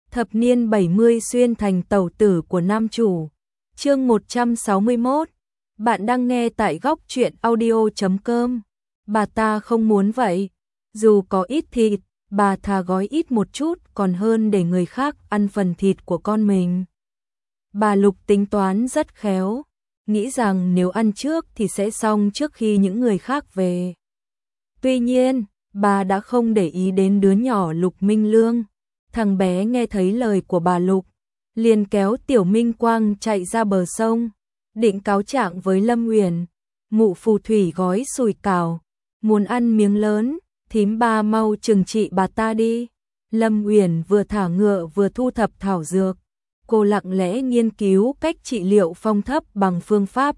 Thập niên 70 xuyên thành tẩu tử của nam chủ. Chương 161. Bạn đang nghe tại góc truyện audio.com. Bà ta không muốn vậy. Dù có ít thịt, bà thà gói ít một chút còn hơn để người khác ăn phần thịt của con mình. Bà Lục tính toán rất khéo, nghĩ rằng nếu ăn trước thì sẽ xong trước khi những người khác về. Tuy nhiên, bà đã không để ý đến đứa nhỏ Lục Minh Lương. Thằng bé nghe thấy lời của bà Lục, liền kéo Tiểu Minh Quang chạy ra bờ sông, định cáo trạng với Lâm Uyển. Mụ phù thủy gói sủi cảo, muốn ăn miếng lớn, thím ba mau trừng trị bà ta đi. Lâm Uyển vừa thả ngựa vừa thu thập thảo dược. Cô lặng lẽ nghiên cứu cách trị liệu phong thấp bằng phương pháp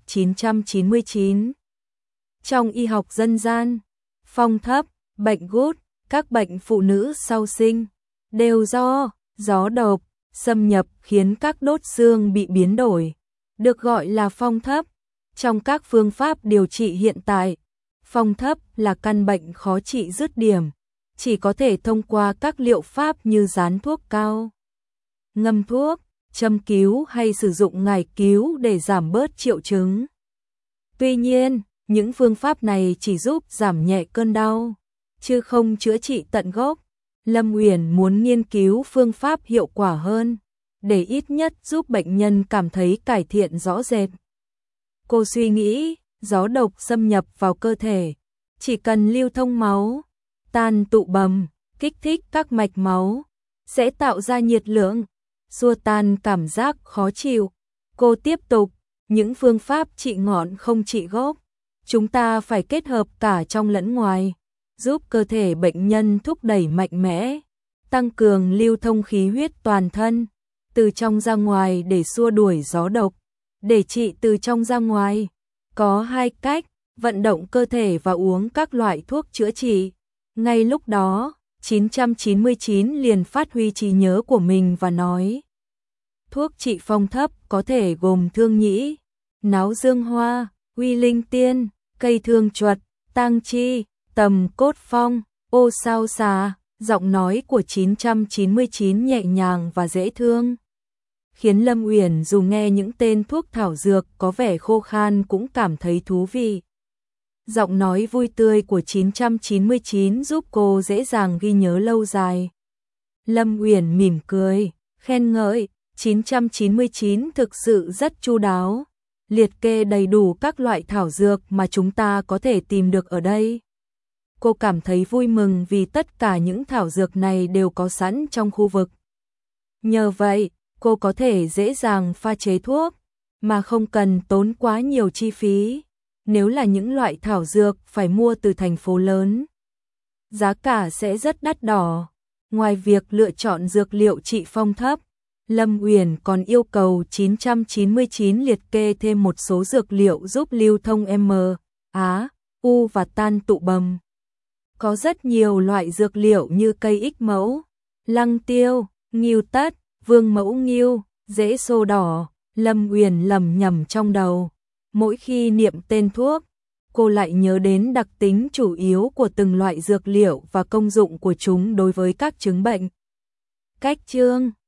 999. Trong y học dân gian, phong thấp, bệnh gút, các bệnh phụ nữ sau sinh đều do gió độc xâm nhập khiến các đốt xương bị biến đổi, được gọi là phong thấp. Trong các phương pháp điều trị hiện tại, phong thấp là căn bệnh khó trị dứt điểm, chỉ có thể thông qua các liệu pháp như dán thuốc cao, ngâm thuốc, châm cứu hay sử dụng ngải cứu để giảm bớt triệu chứng. Tuy nhiên, những phương pháp này chỉ giúp giảm nhẹ cơn đau, chứ không chữa trị tận gốc. Lâm Uyển muốn nghiên cứu phương pháp hiệu quả hơn, để ít nhất giúp bệnh nhân cảm thấy cải thiện rõ rệt. Cô suy nghĩ, gió độc xâm nhập vào cơ thể, chỉ cần lưu thông máu, tan tụ bầm, kích thích các mạch máu, sẽ tạo ra nhiệt lượng, xua tan cảm giác khó chịu. Cô tiếp tục, những phương pháp trị ngọn không trị gốc, chúng ta phải kết hợp cả trong lẫn ngoài, giúp cơ thể bệnh nhân thúc đẩy mạnh mẽ, tăng cường lưu thông khí huyết toàn thân, từ trong ra ngoài để xua đuổi gió độc. Để trị từ trong ra ngoài, có hai cách, vận động cơ thể và uống các loại thuốc chữa trị. Ngay lúc đó, 999 liền phát huy trí nhớ của mình và nói: thuốc trị phong thấp có thể gồm thương nhĩ, náo dương hoa, huy linh tiên, cây thương chuột, tang chi, tầm cốt phong, ô sao xà. Giọng nói của 999 nhẹ nhàng và dễ thương, khiến Lâm Uyển dù nghe những tên thuốc thảo dược có vẻ khô khan cũng cảm thấy thú vị. Giọng nói vui tươi của 999 giúp cô dễ dàng ghi nhớ lâu dài. Lâm Uyển mỉm cười, khen ngợi, 999 thực sự rất chu đáo, liệt kê đầy đủ các loại thảo dược mà chúng ta có thể tìm được ở đây. Cô cảm thấy vui mừng vì tất cả những thảo dược này đều có sẵn trong khu vực. Nhờ vậy, cô có thể dễ dàng pha chế thuốc, mà không cần tốn quá nhiều chi phí. Nếu là những loại thảo dược phải mua từ thành phố lớn, giá cả sẽ rất đắt đỏ. Ngoài việc lựa chọn dược liệu trị phong thấp, Lâm Uyển còn yêu cầu 999 liệt kê thêm một số dược liệu giúp lưu thông M, Á, U và tan tụ bầm. Có rất nhiều loại dược liệu như cây ích mẫu, lăng tiêu, ngưu tất, vương mẫu ngưu, rễ xô đỏ. Lâm Uyển lẩm nhẩm trong đầu. Mỗi khi niệm tên thuốc, cô lại nhớ đến đặc tính chủ yếu của từng loại dược liệu và công dụng của chúng đối với các chứng bệnh. Cách chương